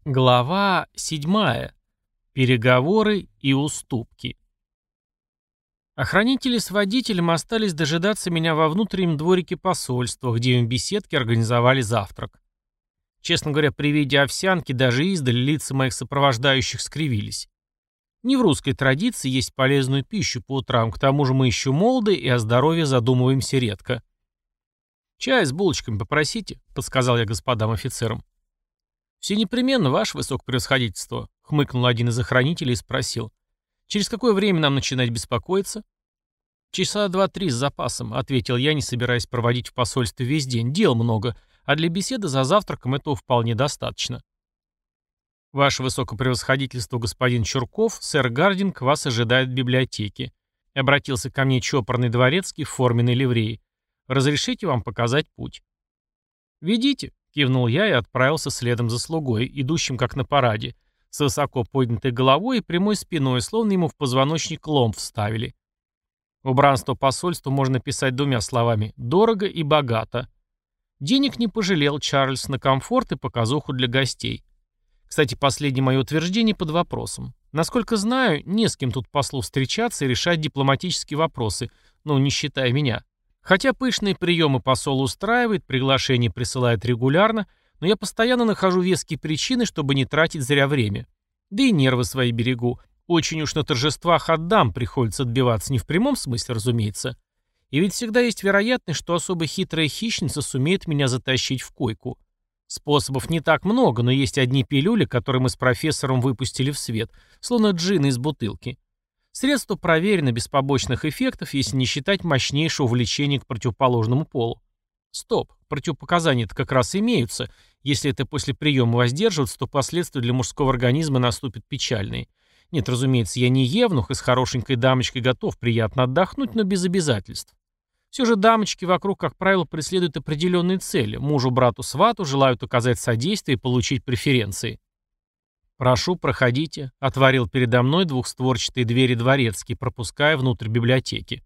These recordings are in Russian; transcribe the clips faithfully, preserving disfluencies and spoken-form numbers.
Глава седьмая. Переговоры и уступки. Охранители с водителем остались дожидаться меня во внутреннем дворике посольства, где им в беседке организовали завтрак. Честно говоря, при виде овсянки даже издали лица моих сопровождающих скривились. Не в русской традиции есть полезную пищу по утрам, к тому же мы еще молоды и о здоровье задумываемся редко. «Чай с булочками попросите», — подсказал я господам офицерам. «Все непременно, ваше высокопревосходительство», — хмыкнул один из охранителей и спросил. «Через какое время нам начинать беспокоиться?» «Часа два-три с запасом», — ответил я, не собираясь проводить в посольстве весь день. Дел много, а для беседы за завтраком этого вполне достаточно. «Ваше высокопревосходительство, господин Чурков, сэр Гардинг вас ожидает в библиотеке», — обратился ко мне чопорный дворецкий в форменной ливреи. «Разрешите вам показать путь?» «Ведите», — кивнул я и отправился следом за слугой, идущим как на параде, с высоко поднятой головой и прямой спиной, словно ему в позвоночник лом вставили. Убранство посольства можно писать двумя словами «дорого» и «богато». Денег не пожалел Чарльз на комфорт и показуху для гостей. Кстати, последнее мое утверждение под вопросом. Насколько знаю, не с кем тут послу встречаться и решать дипломатические вопросы, ну, не считая меня. Хотя пышные приемы посол устраивает, приглашения присылает регулярно, но я постоянно нахожу веские причины, чтобы не тратить зря время. Да и нервы свои берегу. Очень уж на торжествах от дам приходится отбиваться, не в прямом смысле, разумеется. И ведь всегда есть вероятность, что особо хитрая хищница сумеет меня затащить в койку. Способов не так много, но есть одни пилюли, которые мы с профессором выпустили в свет, словно джинны из бутылки. Средство проверено без побочных эффектов, если не считать мощнейшего влечения к противоположному полу. Стоп, противопоказания-то как раз имеются. Если это после приема воздерживаться, то последствия для мужского организма наступят печальные. Нет, разумеется, я не евнух и с хорошенькой дамочкой готов приятно отдохнуть, но без обязательств. Все же дамочки вокруг, как правило, преследуют определенные цели. Мужу, брату, свату желают оказать содействие и получить преференции. «Прошу, проходите», — отворил передо мной двухстворчатые двери дворецкий, пропуская внутрь библиотеки.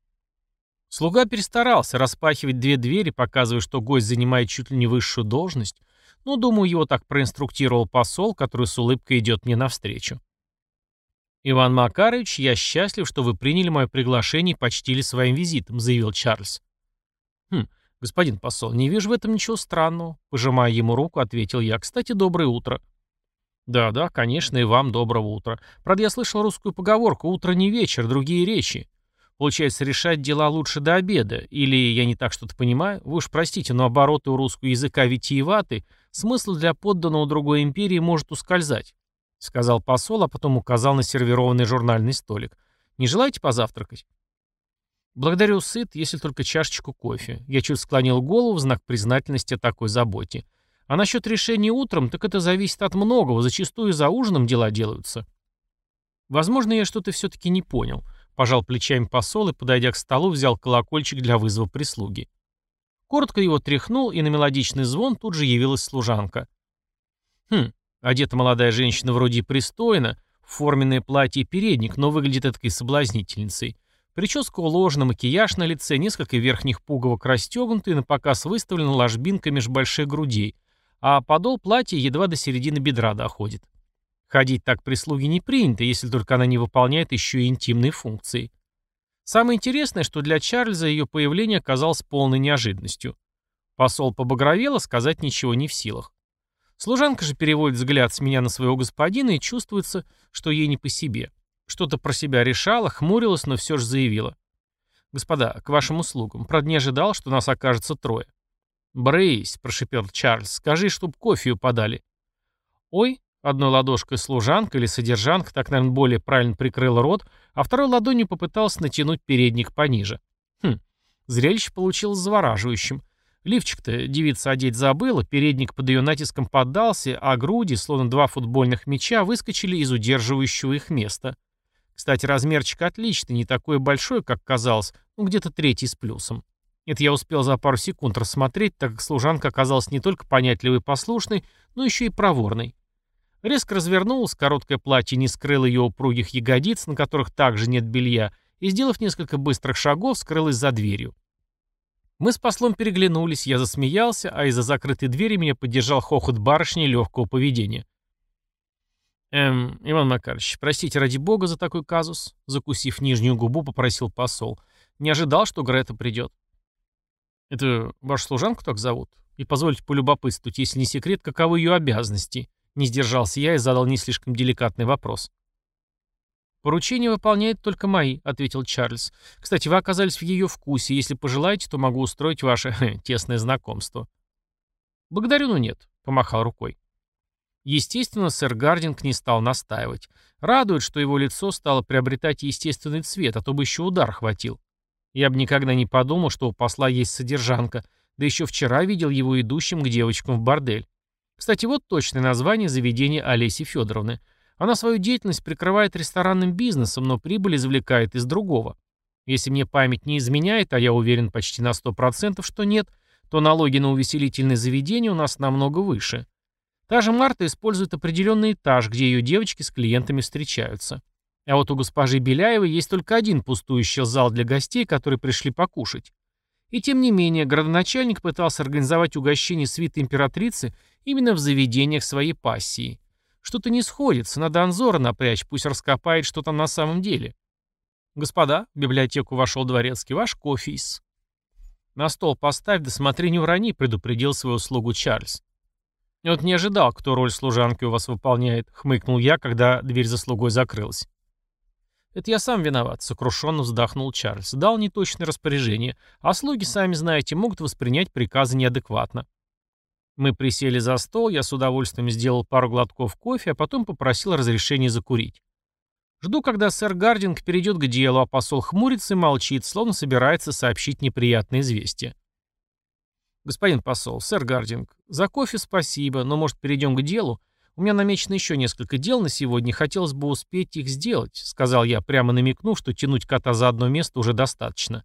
Слуга перестарался распахивать две двери, показывая, что гость занимает чуть ли не высшую должность, но, думаю, его так проинструктировал посол, который с улыбкой идет мне навстречу. «Иван Макарович, я счастлив, что вы приняли мое приглашение и почтили своим визитом», — заявил Чарльз. «Хм, господин посол, не вижу в этом ничего странного», — пожимая ему руку, ответил я. «Кстати, доброе утро». «Да-да, конечно, и вам доброго утра. Правда, я слышал русскую поговорку «утро не вечер, другие речи». Получается, решать дела лучше до обеда. Или я не так что-то понимаю? Вы уж простите, но обороты у русского языка витиеваты, смысл для подданного другой империи может ускользать», — сказал посол, а потом указал на сервированный журнальный столик. «Не желаете позавтракать?» «Благодарю, сыт, если только чашечку кофе». Я чуть склонил голову в знак признательности о такой заботе. А насчет решения утром, так это зависит от многого, зачастую за ужином дела делаются. Возможно, я что-то все-таки не понял. Пожал плечами посол и, подойдя к столу, взял колокольчик для вызова прислуги. Коротко его тряхнул, и на мелодичный звон тут же явилась служанка. Хм, одета молодая женщина вроде и пристойно, в форменное платье и передник, но выглядит этой соблазнительницей. Прическа уложена, макияж на лице, несколько верхних пуговок расстегнуты и напоказ выставлена ложбинка меж больших грудей, а подол платья едва до середины бедра доходит. Ходить так прислуги не принято, если только она не выполняет еще и интимные функции. Самое интересное, что для Чарльза ее появление оказалось полной неожиданностью. Посол побагровел, а сказать ничего не в силах. Служанка же переводит взгляд с меня на своего господина и чувствуется, что ей не по себе. Что-то про себя решала, хмурилась, но все же заявила. «Господа, к вашим услугам. Правда, не ожидал, что нас окажется трое». «Брысь», — прошипел Чарльз, — «скажи, чтоб кофею подали». «Ой», — одной ладошкой служанка или содержанка, так, наверное, более правильно прикрыла рот, а второй ладонью попытался натянуть передник пониже. Хм, зрелище получилось завораживающим. Лифчик-то девица одеть забыла, передник под ее натиском поддался, а груди, словно два футбольных мяча, выскочили из удерживающего их места. Кстати, размерчик отличный, не такой большой, как казалось, ну где-то третий с плюсом. Это я успел за пару секунд рассмотреть, так как служанка оказалась не только понятливой и послушной, но еще и проворной. Резко развернулась, короткое платье не скрыло ее упругих ягодиц, на которых также нет белья, и, сделав несколько быстрых шагов, скрылась за дверью. Мы с послом переглянулись, я засмеялся, а из-за закрытой двери меня поддержал хохот барышни легкого поведения. «Эм, Иван Макарович, простите ради бога за такой казус», — закусив нижнюю губу, попросил посол. «Не ожидал, что Грета придет». «Это вашу служанку так зовут? И позвольте полюбопытствовать, если не секрет, каковы ее обязанности?» Не сдержался я и задал не слишком деликатный вопрос. «Поручения выполняет только мои», — ответил Чарльз. «Кстати, вы оказались в ее вкусе. Если пожелаете, то могу устроить ваше хе, тесное знакомство». «Благодарю, но нет», — помахал рукой. Естественно, сэр Гардинг не стал настаивать. Радует, что его лицо стало приобретать естественный цвет, а то бы еще удар хватил. Я бы никогда не подумал, что у посла есть содержанка, да еще вчера видел его идущим к девочкам в бордель. Кстати, вот точное название заведения Олеси Федоровны. Она свою деятельность прикрывает ресторанным бизнесом, но прибыль извлекает из другого. Если мне память не изменяет, а я уверен почти на сто процентов, что нет, то налоги на увеселительные заведения у нас намного выше. Та же Марта использует определенный этаж, где ее девочки с клиентами встречаются. А вот у госпожи Беляевой есть только один пустующий зал для гостей, которые пришли покушать. И тем не менее, градоначальник пытался организовать угощение свиты императрицы именно в заведениях своей пассии. Что-то не сходится, надо Анзора напрячь, пусть раскопает, что там на самом деле. «Господа», — в библиотеку вошел дворецкий, — «ваш кофе-ис». «На стол поставь, да смотри, не урони», — предупредил свою слугу Чарльз. «Я вот не ожидал, кто роль служанки у вас выполняет», — хмыкнул я, когда дверь за слугой закрылась. «Это я сам виноват», — сокрушенно вздохнул Чарльз. «Дал неточное распоряжение, а слуги, сами знаете, могут воспринять приказы неадекватно». Мы присели за стол, я с удовольствием сделал пару глотков кофе, а потом попросил разрешения закурить. Жду, когда сэр Гардинг перейдет к делу, а посол хмурится и молчит, словно собирается сообщить неприятное известие. «Господин посол, сэр Гардинг, за кофе спасибо, но, может, перейдем к делу? У меня намечено еще несколько дел на сегодня, хотелось бы успеть их сделать», — сказал я, прямо намекнув, что тянуть кота за одно место уже достаточно.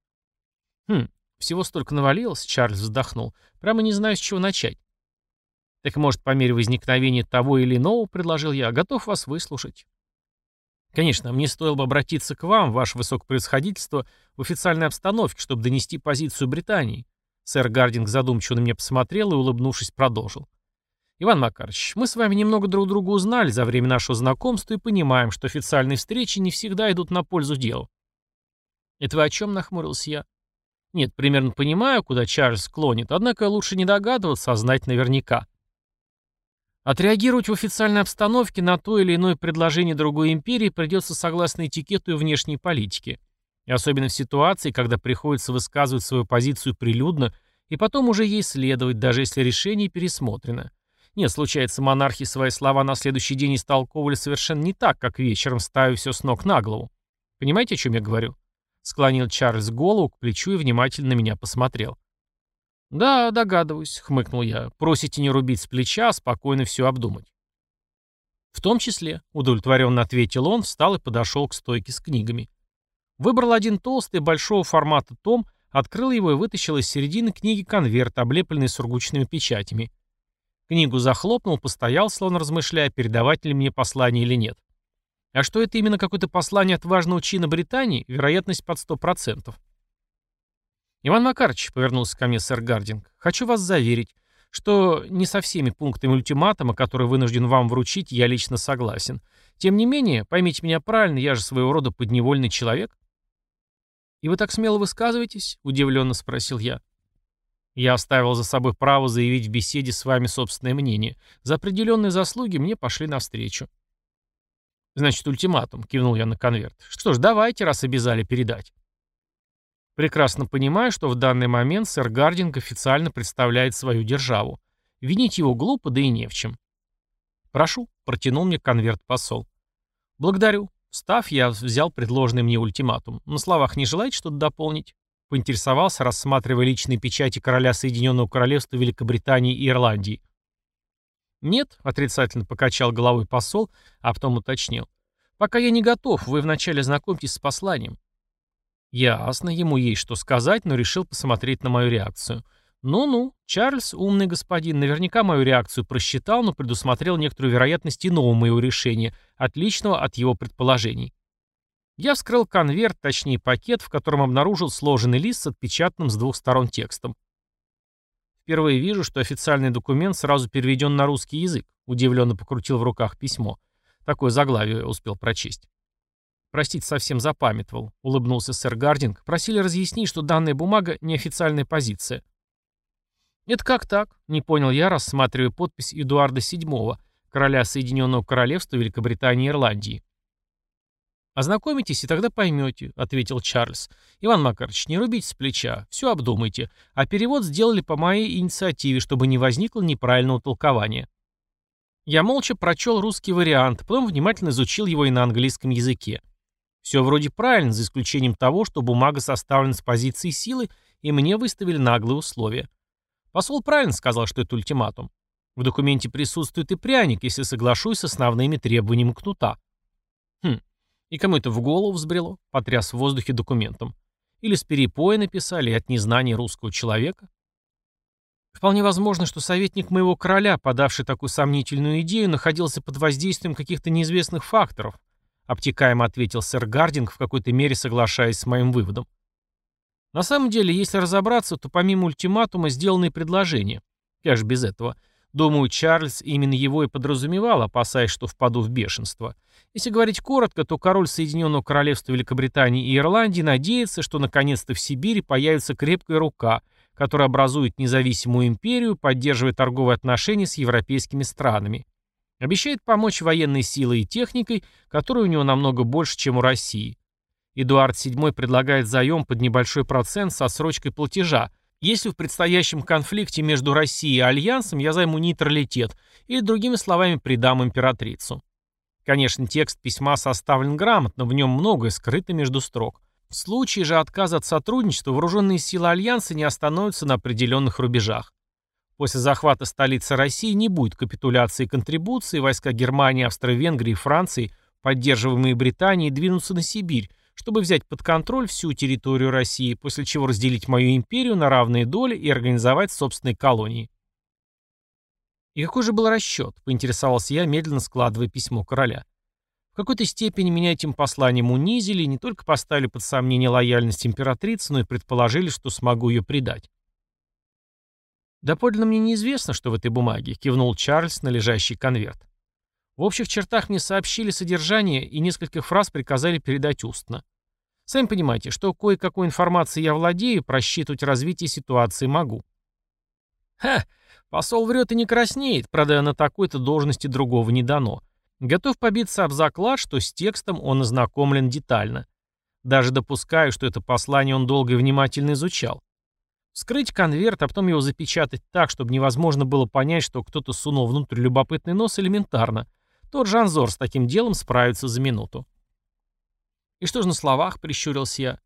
«Хм, всего столько навалилось», — Чарльз вздохнул. «Прямо не знаю, с чего начать». «Так, может, по мере возникновения того или иного, — предложил я, — готов вас выслушать». «Конечно, мне стоило бы обратиться к вам, ваше высокопревосходительство, в официальной обстановке, чтобы донести позицию Британии». Сэр Гардинг задумчиво на меня посмотрел и, улыбнувшись, продолжил. «Иван Макарович, мы с вами немного друг друга узнали за время нашего знакомства и понимаем, что официальные встречи не всегда идут на пользу делу». «Это вы о чем?» — нахмурился я. «Нет, примерно понимаю, куда Чарльз склонит, однако лучше не догадываться, а знать наверняка». Отреагировать в официальной обстановке на то или иное предложение другой империи придется согласно этикету и внешней политике. И особенно в ситуации, когда приходится высказывать свою позицию прилюдно и потом уже ей следовать, даже если решение пересмотрено. Нет, случается, монархи свои слова на следующий день истолковывали совершенно не так, как вечером, ставя все с ног на голову. Понимаете, о чем я говорю? Склонил Чарльз голову к плечу и внимательно на меня посмотрел. «Да, догадываюсь», — хмыкнул я. «Просите не рубить с плеча, а спокойно все обдумать». «В том числе», — удовлетворенно ответил он, встал и подошел к стойке с книгами. Выбрал один толстый, большого формата том, открыл его и вытащил из середины книги конверт, облепленный сургучными печатями. Книгу захлопнул, постоял, словно размышляя, передавать ли мне послание или нет. А что это именно какое-то послание от важного чина Британии, вероятность под сто процентов. «Иван Макарович», — повернулся ко мне сэр Гардинг, — «хочу вас заверить, что не со всеми пунктами ультиматума, который вынужден вам вручить, я лично согласен. Тем не менее, поймите меня правильно, я же своего рода подневольный человек». «И вы так смело высказываетесь?» — удивленно спросил я. «Я оставил за собой право заявить в беседе с вами собственное мнение. За определенные заслуги мне пошли навстречу». «Значит, ультиматум», — кивнул я на конверт. «Что ж, давайте, раз обязали передать». Прекрасно понимаю, что в данный момент сэр Гардинг официально представляет свою державу. Винить его глупо, да и не в чем. «Прошу», — протянул мне конверт посол. «Благодарю». Встав, я взял предложенный мне ультиматум. На словах не желаете что-то дополнить? Поинтересовался, рассматривая личные печати короля Соединенного Королевства Великобритании и Ирландии. «Нет», — отрицательно покачал головой посол, а потом уточнил. «Пока я не готов, вы вначале знакомьтесь с посланием». Ясно, ему есть что сказать, но решил посмотреть на мою реакцию. Ну-ну, Чарльз, умный господин, наверняка мою реакцию просчитал, но предусмотрел некоторую вероятность иного моего решения, отличного от его предположений. Я вскрыл конверт, точнее пакет, в котором обнаружил сложенный лист с отпечатанным с двух сторон текстом. Впервые вижу, что официальный документ сразу переведен на русский язык, удивленно покрутил в руках письмо. Такое заглавие успел прочесть. «Простите, совсем запамятовал», — улыбнулся сэр Гардинг. «Просили разъяснить, что данная бумага — неофициальная позиция». «Это как так?» — не понял я, рассматривая подпись Эдуарда седьмого, короля Соединенного Королевства Великобритании и Ирландии. «Ознакомитесь, и тогда поймете», — ответил Чарльз. «Иван Макарович, не рубите с плеча, все обдумайте. А перевод сделали по моей инициативе, чтобы не возникло неправильного толкования». Я молча прочел русский вариант, потом внимательно изучил его и на английском языке. Все вроде правильно, за исключением того, что бумага составлена с позиции силы, и мне выставили наглые условия. Посол правильно сказал, что это ультиматум. В документе присутствует и пряник, если соглашусь с основными требованиями кнута. Хм, и кому это в голову взбрело? Потряс в воздухе документом. Или с перепоя написали от незнания русского человека? Вполне возможно, что советник моего короля, подавший такую сомнительную идею, находился под воздействием каких-то неизвестных факторов, обтекаемо ответил сэр Гардинг, в какой-то мере соглашаясь с моим выводом. На самом деле, если разобраться, то помимо ультиматума сделаны предложения. Как же без этого? Думаю, Чарльз именно его и подразумевал, опасаясь, что впаду в бешенство. Если говорить коротко, то король Соединенного Королевства Великобритании и Ирландии надеется, что наконец-то в Сибири появится крепкая рука, которая образует независимую империю, поддерживая торговые отношения с европейскими странами. Обещает помочь военной силой и техникой, которой у него намного больше, чем у России. Эдуард седьмой предлагает заем под небольшой процент с отсрочкой платежа, если в предстоящем конфликте между Россией и Альянсом я займу нейтралитет, или, другими словами, предам императрицу. Конечно, текст письма составлен грамотно, в нем многое скрыто между строк. В случае же отказа от сотрудничества вооруженные силы Альянса не остановятся на определенных рубежах. После захвата столицы России не будет капитуляции и контрибуции, войска Германии, Австро-Венгрии и Франции, поддерживаемые Британией, двинутся на Сибирь, чтобы взять под контроль всю территорию России, после чего разделить мою империю на равные доли и организовать собственные колонии. И какой же был расчет, поинтересовался я, медленно складывая письмо короля. В какой-то степени меня этим посланием унизили и не только поставили под сомнение лояльность императрицы, но и предположили, что смогу ее предать. «Доподлинно мне неизвестно, что в этой бумаге», — кивнул Чарльз на лежащий конверт. «В общих чертах мне сообщили содержание и нескольких фраз приказали передать устно. Сами понимаете, что кое-какой информацией я владею, просчитывать развитие ситуации могу». «Ха! Посол врет и не краснеет, правда, на такой-то должности другого не дано. Готов побиться об заклад, что с текстом он ознакомлен детально. Даже допускаю, что это послание он долго и внимательно изучал. Вскрыть конверт, а потом его запечатать так, чтобы невозможно было понять, что кто-то сунул внутрь любопытный нос, элементарно. Тот же Анзор с таким делом справится за минуту». «И что же на словах?» — прищурился я.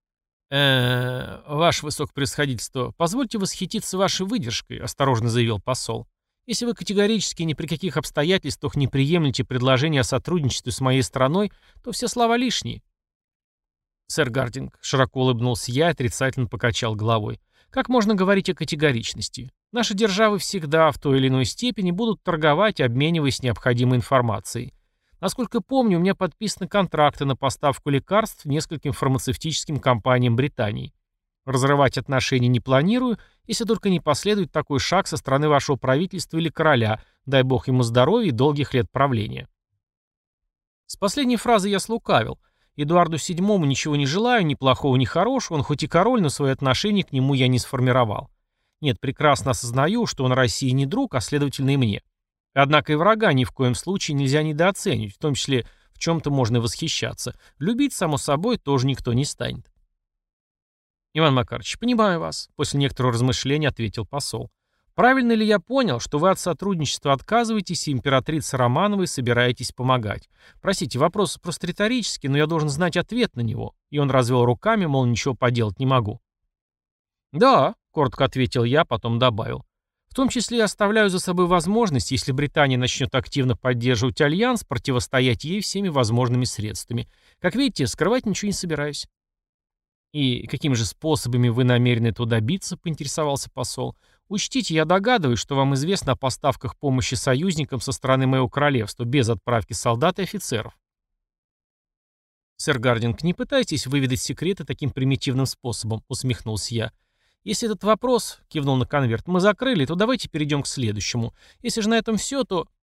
э ваше высокопревосходительство, позвольте восхититься вашей выдержкой», — осторожно заявил посол. «Если вы категорически ни при каких обстоятельствах не приемлете предложение о сотрудничестве с моей страной, то все слова лишние». «Сэр Гардинг», — широко улыбнулся я и отрицательно покачал головой, — «как можно говорить о категоричности? Наши державы всегда в той или иной степени будут торговать, обмениваясь необходимой информацией. Насколько помню, у меня подписаны контракты на поставку лекарств нескольким фармацевтическим компаниям Британии. Разрывать отношения не планирую, если только не последует такой шаг со стороны вашего правительства или короля, дай бог ему здоровья и долгих лет правления». С последней фразы я слукавил. Эдуарду седьмому ничего не желаю, ни плохого, ни хорошего, он хоть и король, но свои отношения к нему я не сформировал. Нет, прекрасно осознаю, что он России не друг, а следовательно и мне. Однако и врага ни в коем случае нельзя недооценивать, в том числе в чем-то можно и восхищаться. Любить, само собой, тоже никто не станет. «Иван Макарович, понимаю вас», — после некоторого размышления ответил посол. «Правильно ли я понял, что вы от сотрудничества отказываетесь и императрице Романовой собираетесь помогать? Простите, вопрос просто риторический, но я должен знать ответ на него». И он развел руками, мол, ничего поделать не могу. «Да», — коротко ответил я, потом добавил. «В том числе я оставляю за собой возможность, если Британия начнет активно поддерживать Альянс, противостоять ей всеми возможными средствами. Как видите, скрывать ничего не собираюсь». «И какими же способами вы намерены этого добиться?» — поинтересовался посол. «Учтите, я догадываюсь, что вам известно о поставках помощи союзникам со стороны моего королевства, без отправки солдат и офицеров». «Сэр Гардинг, не пытайтесь выведать секреты таким примитивным способом», — усмехнулся я. «Если этот вопрос, — кивнул на конверт, — мы закрыли, то давайте перейдем к следующему. Если же на этом все, то...»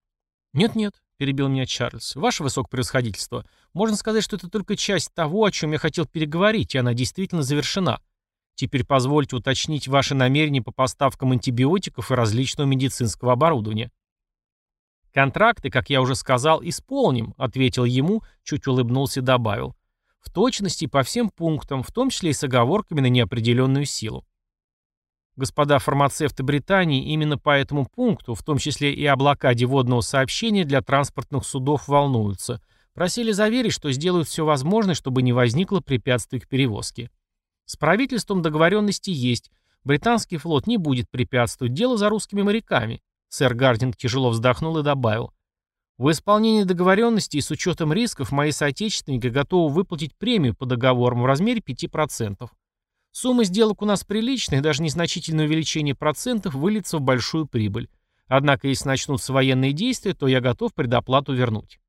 «Нет-нет», — перебил меня Чарльз, — «ваше высокопревосходительство, можно сказать, что это только часть того, о чем я хотел переговорить, и она действительно завершена. Теперь позвольте уточнить ваши намерения по поставкам антибиотиков и различного медицинского оборудования». «Контракты, как я уже сказал, исполним», — ответил ему, чуть улыбнулся и добавил. «В точности по всем пунктам, в том числе и с оговорками на неопределенную силу». Господа фармацевты Британии именно по этому пункту, в том числе и о блокаде водного сообщения для транспортных судов, волнуются. Просили заверить, что сделают все возможное, чтобы не возникло препятствий к перевозке. С правительством договоренности есть. Британский флот не будет препятствовать. Дело за русскими моряками. Сэр Гардинг тяжело вздохнул и добавил. В исполнении договоренности и с учетом рисков мои соотечественники готовы выплатить премию по договорам в размере пяти процентов. Сумма сделок у нас приличная, и даже незначительное увеличение процентов выльется в большую прибыль. Однако, если начнутся военные действия, то я готов предоплату вернуть.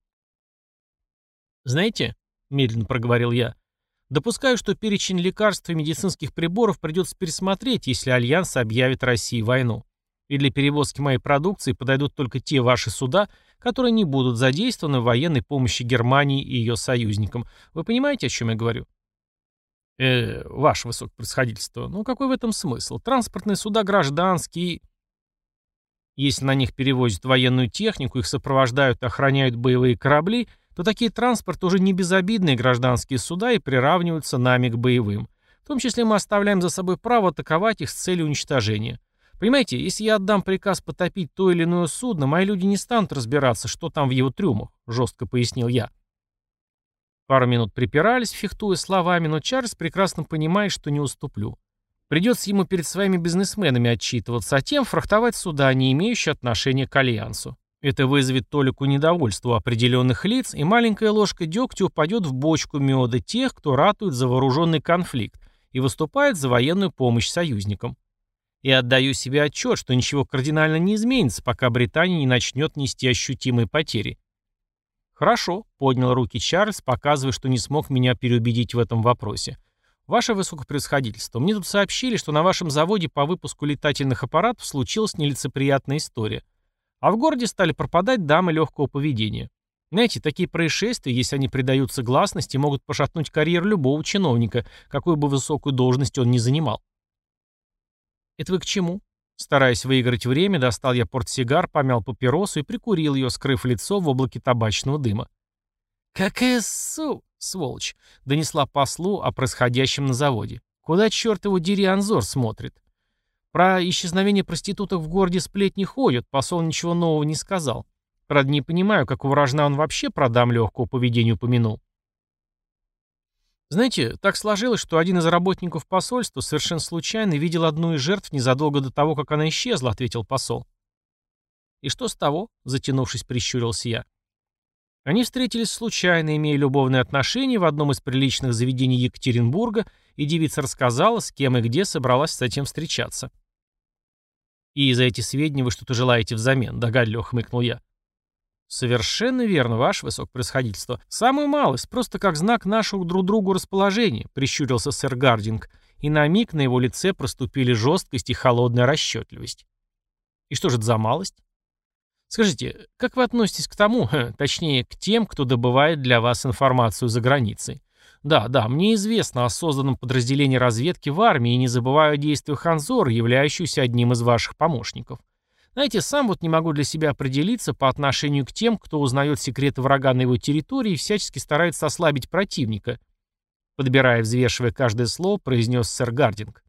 «Знаете», — медленно проговорил я, — «допускаю, что перечень лекарств и медицинских приборов придется пересмотреть, если Альянс объявит России войну. И для перевозки моей продукции подойдут только те ваши суда, которые не будут задействованы в военной помощи Германии и ее союзникам. Вы понимаете, о чем я говорю?» «Э, ваше высокопревосходительство, ну какой в этом смысл? Транспортные суда гражданские...» Если на них перевозят военную технику, их сопровождают и охраняют боевые корабли, то такие транспорты уже не безобидные гражданские суда и приравниваются нами к боевым. В том числе мы оставляем за собой право атаковать их с целью уничтожения. Понимаете, если я отдам приказ потопить то или иное судно, мои люди не станут разбираться, что там в его трюмах, жестко пояснил я. Пару минут припирались, фехтуя словами, но Чарльз прекрасно понимает, что не уступлю. Придется ему перед своими бизнесменами отчитываться, а тем фрахтовать суда, не имеющие отношения к Альянсу. Это вызовет толику недовольства у определенных лиц, и маленькая ложка дегтя упадет в бочку меда тех, кто ратует за вооруженный конфликт и выступает за военную помощь союзникам. И отдаю себе отчет, что ничего кардинально не изменится, пока Британия не начнет нести ощутимые потери. «Хорошо», — поднял руки Чарльз, показывая, что не смог меня переубедить в этом вопросе. «Ваше высокопревосходительство, мне тут сообщили, что на вашем заводе по выпуску летательных аппаратов случилась нелицеприятная история. А в городе стали пропадать дамы легкого поведения. Знаете, такие происшествия, если они придаются гласности, могут пошатнуть карьеру любого чиновника, какую бы высокую должность он ни занимал». «Это вы к чему?» Стараясь выиграть время, достал я портсигар, помял папиросу и прикурил ее, скрыв лицо в облаке табачного дыма. «Какая су... сволочь!» — донесла послу о происходящем на заводе. «Куда, черт его дери, Анзор смотрит? Про исчезновение проституток в городе сплетни ходят, посол ничего нового не сказал. Правда, не понимаю, какого рожна он вообще про дам легкого поведения упомянул». «Знаете, так сложилось, что один из работников посольства совершенно случайно видел одну из жертв незадолго до того, как она исчезла», — ответил посол. «И что с того?» — затянувшись, прищурился я. Они встретились случайно, имея любовные отношения в одном из приличных заведений Екатеринбурга, и девица рассказала, с кем и где собралась с этим встречаться. «И за эти сведения вы что-то желаете взамен?» — догадливо хмыкнул я. «Совершенно верно, ваше высокопревосходительство. Самую малость, просто как знак нашего друг другу расположения», — прищурился сэр Гардинг, и на миг на его лице проступили жесткость и холодная расчетливость. «И что же это за малость? Скажите, как вы относитесь к тому, точнее, к тем, кто добывает для вас информацию за границей? Да, да, мне известно о созданном подразделении разведки в армии, и не забываю о действиях Анзора, являющегося одним из ваших помощников. Знаете, сам вот не могу для себя определиться по отношению к тем, кто узнает секреты врага на его территории и всячески старается ослабить противника», подбирая и взвешивая каждое слово, произнес сэр Гардинг.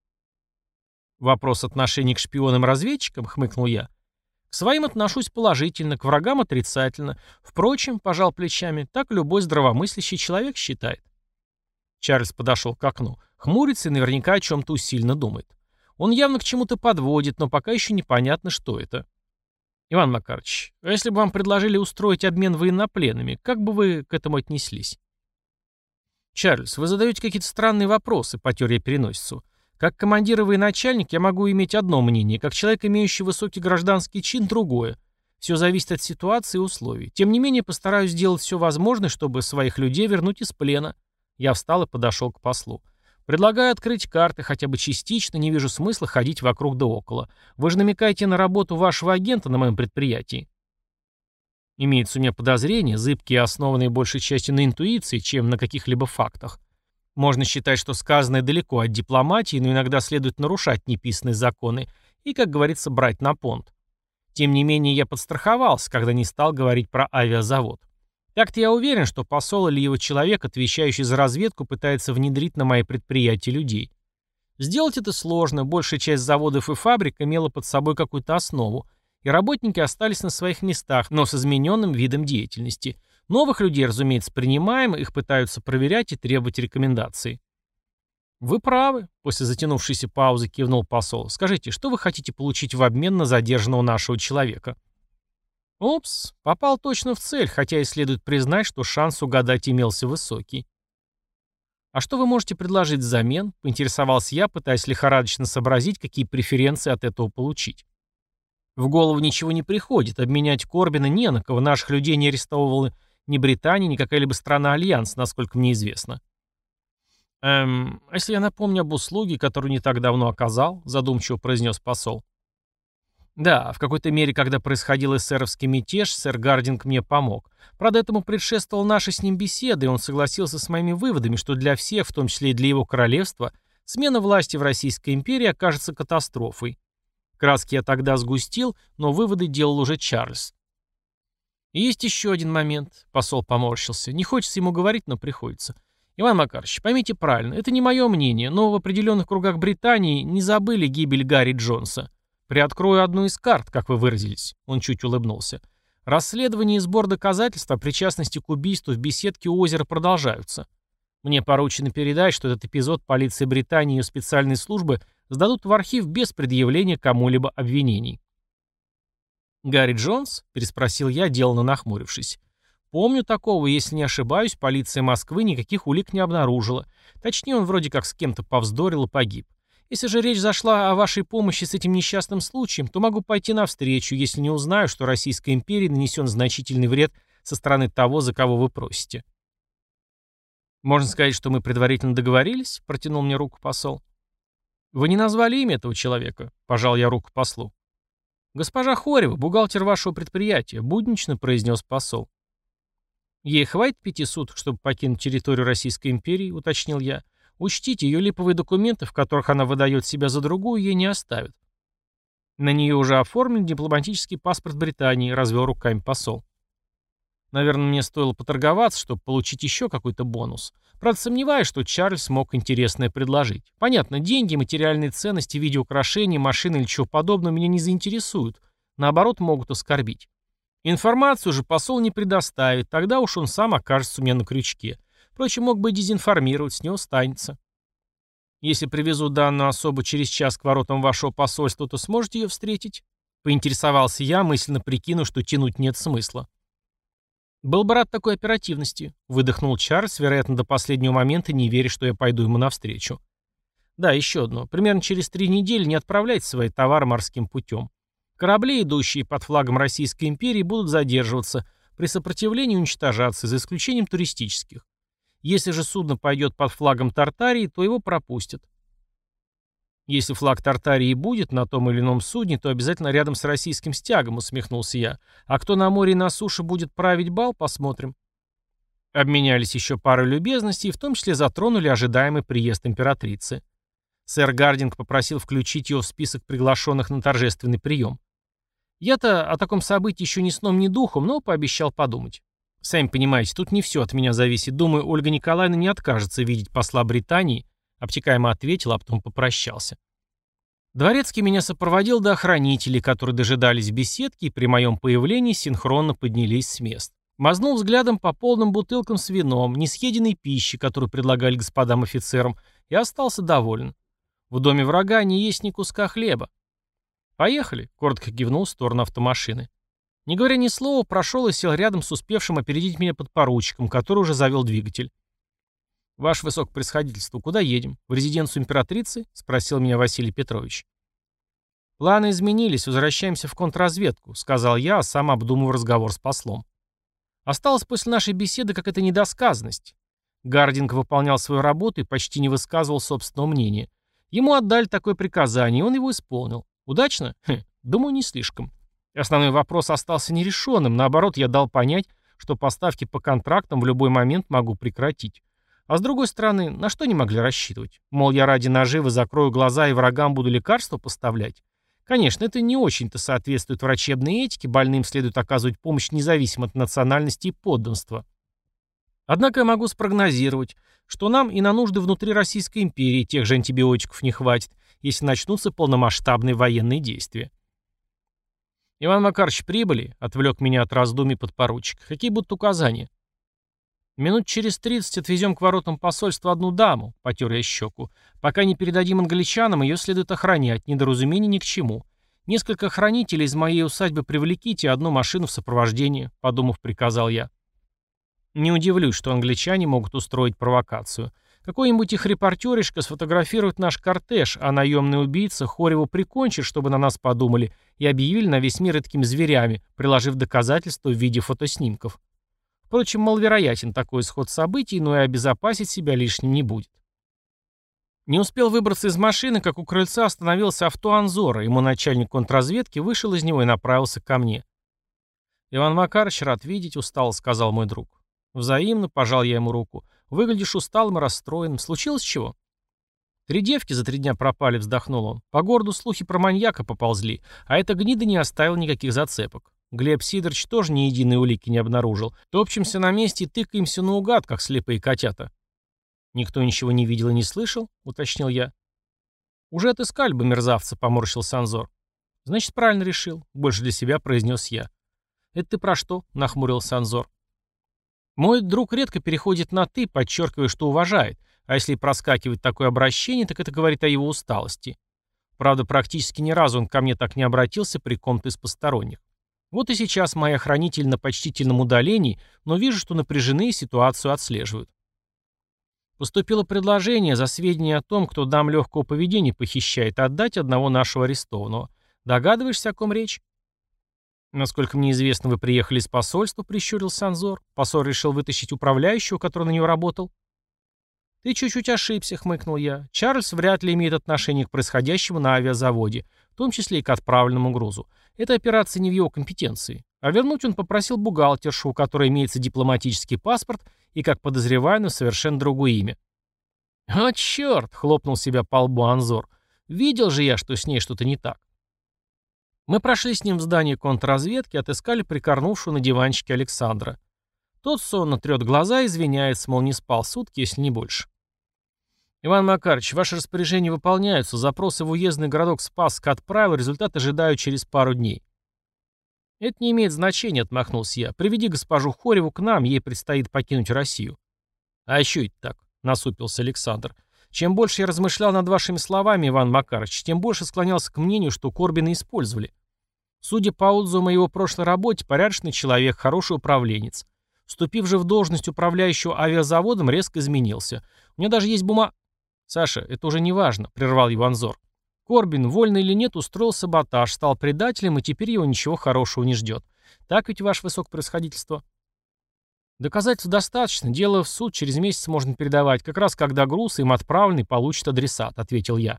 «Вопрос отношений к шпионам-разведчикам?» — хмыкнул я. «К своим отношусь положительно, к врагам отрицательно. Впрочем, пожал плечами, так любой здравомыслящий человек считает». Чарльз подошел к окну. Хмурится и наверняка о чем-то усиленно думает. Он явно к чему-то подводит, но пока еще непонятно, что это. «Иван Макарович, а если бы вам предложили устроить обмен военнопленными, как бы вы к этому отнеслись?» «Чарльз, вы задаете какие-то странные вопросы», — потер я переносицу. «Как командир и военачальник я могу иметь одно мнение, как человек, имеющий высокий гражданский чин, другое. Все зависит от ситуации и условий. Тем не менее, постараюсь сделать все возможное, чтобы своих людей вернуть из плена». Я встал и подошел к послу. «Предлагаю открыть карты, хотя бы частично, не вижу смысла ходить вокруг да около. Вы же намекаете на работу вашего агента на моем предприятии». Имеется у меня подозрение, зыбкие и основанные большей частью на интуиции, чем на каких-либо фактах. Можно считать, что сказанное далеко от дипломатии, но иногда следует нарушать неписанные законы и, как говорится, брать на понт. Тем не менее, я подстраховался, когда не стал говорить про авиазавод. Так-то я уверен, что посол или его человек, отвечающий за разведку, пытается внедрить на мои предприятия людей. Сделать это сложно, большая часть заводов и фабрик имела под собой какую-то основу, и работники остались на своих местах, но с измененным видом деятельности. Новых людей, разумеется, принимаем, их пытаются проверять и требовать рекомендаций. «Вы правы», — после затянувшейся паузы кивнул посол. «Скажите, что вы хотите получить в обмен на задержанного нашего человека?» Упс, попал точно в цель, хотя и следует признать, что шанс угадать имелся высокий. «А что вы можете предложить взамен?» — поинтересовался я, пытаясь лихорадочно сообразить, какие преференции от этого получить. В голову ничего не приходит, обменять Корбина не на кого, наших людей не арестовывала ни Британия, ни какая-либо страна Альянса, насколько мне известно. «Эм, а если я напомню об услуге, которую не так давно оказал?» — задумчиво произнес посол. «Да, в какой-то мере, когда происходил эсеровский мятеж, сэр Гардинг мне помог. Правда, этому предшествовала наша с ним беседа, и он согласился с моими выводами, что для всех, в том числе и для его королевства, смена власти в Российской империи окажется катастрофой. Краски я тогда сгустил, но выводы делал уже Чарльз. И есть еще один момент», — посол поморщился. «Не хочется ему говорить, но приходится. Иван Макарович, поймите правильно, это не мое мнение, но в определенных кругах Британии не забыли гибель Гарри Джонса. Приоткрою одну из карт, как вы выразились», — он чуть улыбнулся. «Расследование и сбор доказательств о причастности к убийству в беседке у озера продолжаются. Мне поручено передать, что этот эпизод полиции Британии и ее специальные службы сдадут в архив без предъявления кому-либо обвинений». «Гарри Джонс?» — переспросил я, деланно нахмурившись. «Помню такого, если не ошибаюсь, полиция Москвы никаких улик не обнаружила. Точнее, он вроде как с кем-то повздорил и погиб. Если же речь зашла о вашей помощи с этим несчастным случаем, то могу пойти навстречу, если не узнаю, что Российской империи нанесен значительный вред со стороны того, за кого вы просите». «Можно сказать, что мы предварительно договорились?» — протянул мне руку посол. «Вы не назвали имя этого человека?» — пожал я руку послу. «Госпожа Хорева, бухгалтер вашего предприятия», — буднично произнес посол. «Ей хватит пяти суток, чтобы покинуть территорию Российской империи», — уточнил я. «Учтите, ее липовые документы, в которых она выдает себя за другую, ей не оставят». «На нее уже оформлен дипломатический паспорт Британии», — развел руками посол. Наверное, мне стоило поторговаться, чтобы получить еще какой-то бонус. Правда, сомневаюсь, что Чарльз смог интересное предложить. Понятно, деньги, материальные ценности в виде украшений, машин или чего подобного меня не заинтересуют. Наоборот, могут оскорбить. Информацию же посол не предоставит, тогда уж он сам окажется у меня на крючке. Впрочем, мог бы дезинформировать, с него станется. «Если привезу данную особу через час к воротам вашего посольства, то сможете ее встретить?» Поинтересовался я, мысленно прикинув, что тянуть нет смысла. «Был бы рад такой оперативности», — выдохнул Чарльз, вероятно, до последнего момента не веря, что я пойду ему навстречу. «Да, еще одно. Примерно через три недели не отправляйте свои товары морским путем. Корабли, идущие под флагом Российской империи, будут задерживаться, при сопротивлении уничтожаться, за исключением туристических. Если же судно пойдет под флагом Тартарии, то его пропустят. Если флаг Тартарии будет на том или ином судне, то обязательно рядом с российским стягом», — усмехнулся я. «А кто на море и на суше будет править бал, посмотрим». Обменялись еще парой любезностей и в том числе затронули ожидаемый приезд императрицы. Сэр Гардинг попросил включить его в список приглашенных на торжественный прием. Я-то о таком событии еще ни сном, ни духом, но пообещал подумать. Сами понимаете, тут не все от меня зависит. Думаю, Ольга Николаевна не откажется видеть посла Британии. Обтекаемо ответил, а потом попрощался. Дворецкий меня сопроводил до охранителей, которые дожидались в беседке и при моем появлении синхронно поднялись с мест. Мазнул взглядом по полным бутылкам с вином, несъеденной пищи, которую предлагали господам офицерам, и остался доволен. В доме врага не есть ни куска хлеба. «Поехали», — коротко кивнул в сторону автомашины. Не говоря ни слова, прошел и сел рядом с успевшим опередить меня подпоручиком, который уже завел двигатель. «Ваше высокопревосходительство, куда едем? В резиденцию императрицы?» — спросил меня Василий Петрович. «Планы изменились, возвращаемся в контрразведку», — сказал я, а сам обдумывал разговор с послом. Осталось после нашей беседы какая-то недосказанность. Гардинг выполнял свою работу и почти не высказывал собственного мнения. Ему отдали такое приказание, и он его исполнил. Удачно? Хм, думаю, не слишком. Основной вопрос остался нерешенным, наоборот, я дал понять, что поставки по контрактам в любой момент могу прекратить. А с другой стороны, на что они могли рассчитывать? Мол, я ради наживы закрою глаза и врагам буду лекарства поставлять? Конечно, это не очень-то соответствует врачебной этике, больным следует оказывать помощь независимо от национальности и подданства. Однако я могу спрогнозировать, что нам и на нужды внутри Российской империи тех же антибиотиков не хватит, если начнутся полномасштабные военные действия. «Иван Макарович, прибыли?» — отвлек меня от раздумий подпоручик. «Какие будут указания?» «Минут через тридцать отвезем к воротам посольства одну даму», — потер я щеку. «Пока не передадим англичанам, ее следует охранять, недоразумений ни к чему. Несколько охранителей из моей усадьбы привлеките, одну машину в сопровождении», — подумав, приказал я. Не удивлюсь, что англичане могут устроить провокацию. Какой-нибудь их репортеришка сфотографирует наш кортеж, а наемный убийца Хореву прикончит, чтобы на нас подумали, и объявили на весь мир этакими зверями, приложив доказательства в виде фотоснимков. Впрочем, маловероятен такой исход событий, но и обезопасить себя лишним не будет. Не успел выбраться из машины, как у крыльца остановился авто Анзора, ему начальник контрразведки вышел из него и направился ко мне. «Иван Макарович, рад видеть», — устало сказал мой друг. «Взаимно», — пожал я ему руку. «Выглядишь усталым и расстроенным. Случилось чего?» «Три девки за три дня пропали», — вздохнул он. «По городу слухи про маньяка поползли, а эта гнида не оставила никаких зацепок. Глеб Сидорович тоже ни единой улики не обнаружил. Топчемся на месте и тыкаемся наугад, как слепые котята». «Никто ничего не видел и не слышал?» — уточнил я. «Уже отыскали бы мерзавца», — поморщился Анзор. «Значит, правильно решил», — больше для себя произнес я. «Это ты про что?» — нахмурился Анзор. «Мой друг редко переходит на «ты», подчеркивая, что уважает, а если и проскакивает такое обращение, так это говорит о его усталости. Правда, практически ни разу он ко мне так не обратился при ком-то из посторонних. Вот и сейчас мои охранители на почтительном удалении, но вижу, что напряжены и ситуацию отслеживают. Поступило предложение за сведения о том, кто дам легкого поведения похищает, отдать одного нашего арестованного. Догадываешься, о ком речь?» «Насколько мне известно, вы приехали из посольства», — прищурился Анзор. «Посол решил вытащить управляющего, который на него работал». «Ты чуть-чуть ошибся», — хмыкнул я. «Чарльз вряд ли имеет отношение к происходящему на авиазаводе, в том числе и к отправленному грузу. Эта операция не в его компетенции. А вернуть он попросил бухгалтершу, у которой имеется дипломатический паспорт и, как подозреваемый, совершенно другое имя». «О, черт!» — хлопнул себя по лбу Анзор. «Видел же я, что с ней что-то не так». Мы прошли с ним в здание контрразведки, отыскали прикорнувшего на диванчике Александра. Тот сонно трет глаза и извиняется, мол, не спал сутки, если не больше. «Иван Макарович, ваши распоряжения выполняются, запросы в уездный городок Спасск отправил, результат ожидаю через пару дней». «Это не имеет значения», — отмахнулся я. «Приведи госпожу Хореву к нам, ей предстоит покинуть Россию». «А еще это так», — насупился Александр. «Чем больше я размышлял над вашими словами, Иван Макарович, тем больше склонялся к мнению, что Корбина использовали. Судя по отзывам о его прошлой работе, порядочный человек, хороший управленец. Вступив же в должность управляющего авиазаводом, резко изменился. У меня даже есть бума...» «Саша, это уже не важно», — прервал его Анзор. «Корбин, вольно или нет, устроил саботаж, стал предателем, и теперь его ничего хорошего не ждет. Так ведь, ваше высокопревосходительство?» «Доказательств достаточно. Дело в суд через месяц можно передавать, как раз когда груз им отправленный получит адресат», — ответил я.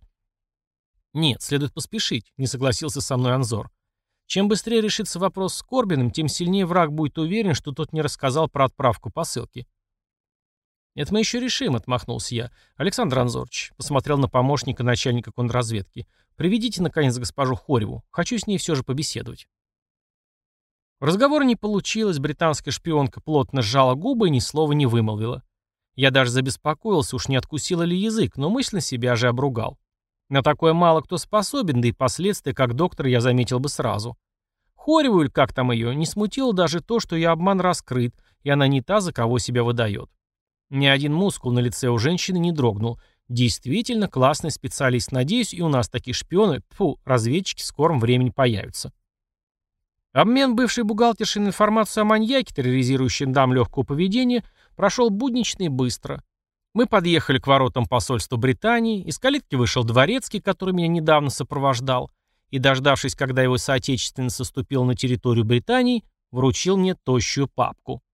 «Нет, следует поспешить», — не согласился со мной Анзор. «Чем быстрее решится вопрос с Корбиным, тем сильнее враг будет уверен, что тот не рассказал про отправку посылки». «Это мы еще решим», — отмахнулся я. «Александр Анзорович», — посмотрел на помощника начальника контрразведки, «приведите, наконец, госпожу Хореву. Хочу с ней все же побеседовать». Разговора не получилось, британская шпионка плотно сжала губы и ни слова не вымолвила. Я даже забеспокоился, уж не откусила ли язык, но мысленно себя же обругал. На такое мало кто способен, да и последствия, как доктор, я заметил бы сразу. Хореву, или как там ее, не смутило даже то, что ее обман раскрыт, и она не та, за кого себя выдает. Ни один мускул на лице у женщины не дрогнул. Действительно классный специалист. Надеюсь, и у нас такие шпионы, фу, разведчики в скором времени появятся. Обмен бывшей бухгалтершей на информацию о маньяке, терроризирующем дам легкого поведения, прошел буднично и быстро. Мы подъехали к воротам посольства Британии, из калитки вышел дворецкий, который меня недавно сопровождал, и, дождавшись, когда его соотечественница ступила на территорию Британии, вручил мне тощую папку.